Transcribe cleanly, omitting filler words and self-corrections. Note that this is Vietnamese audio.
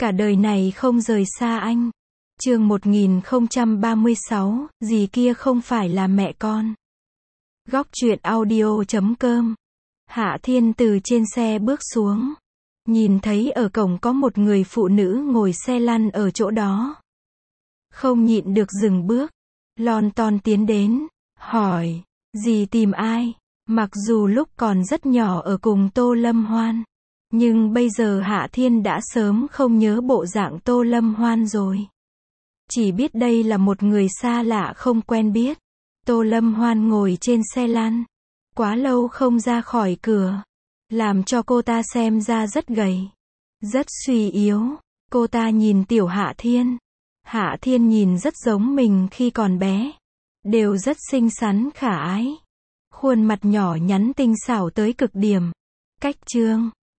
Cả đời này không rời xa anh. Chương 1036, gì kia không phải là mẹ con. Góc truyện audio.com. Hạ Thiên từ trên xe bước xuống. Nhìn thấy ở cổng có một người phụ nữ ngồi xe lăn ở chỗ đó. Không nhịn được dừng bước. Lon ton tiến đến. Hỏi. Dì tìm ai? Mặc dù lúc còn rất nhỏ ở cùng Tô Lâm Hoan. Nhưng bây giờ Hạ Thiên đã sớm không nhớ bộ dạng Tô Lâm Hoan rồi. Chỉ biết đây là một người xa lạ không quen biết. Tô Lâm Hoan ngồi trên xe lăn. Quá lâu không ra khỏi cửa. Làm cho cô ta xem ra rất gầy. Rất suy yếu. Cô ta nhìn tiểu Hạ Thiên. Hạ Thiên nhìn rất giống mình khi còn bé. Đều rất xinh xắn khả ái. Khuôn mặt nhỏ nhắn tinh xảo tới cực điểm. Cách trương.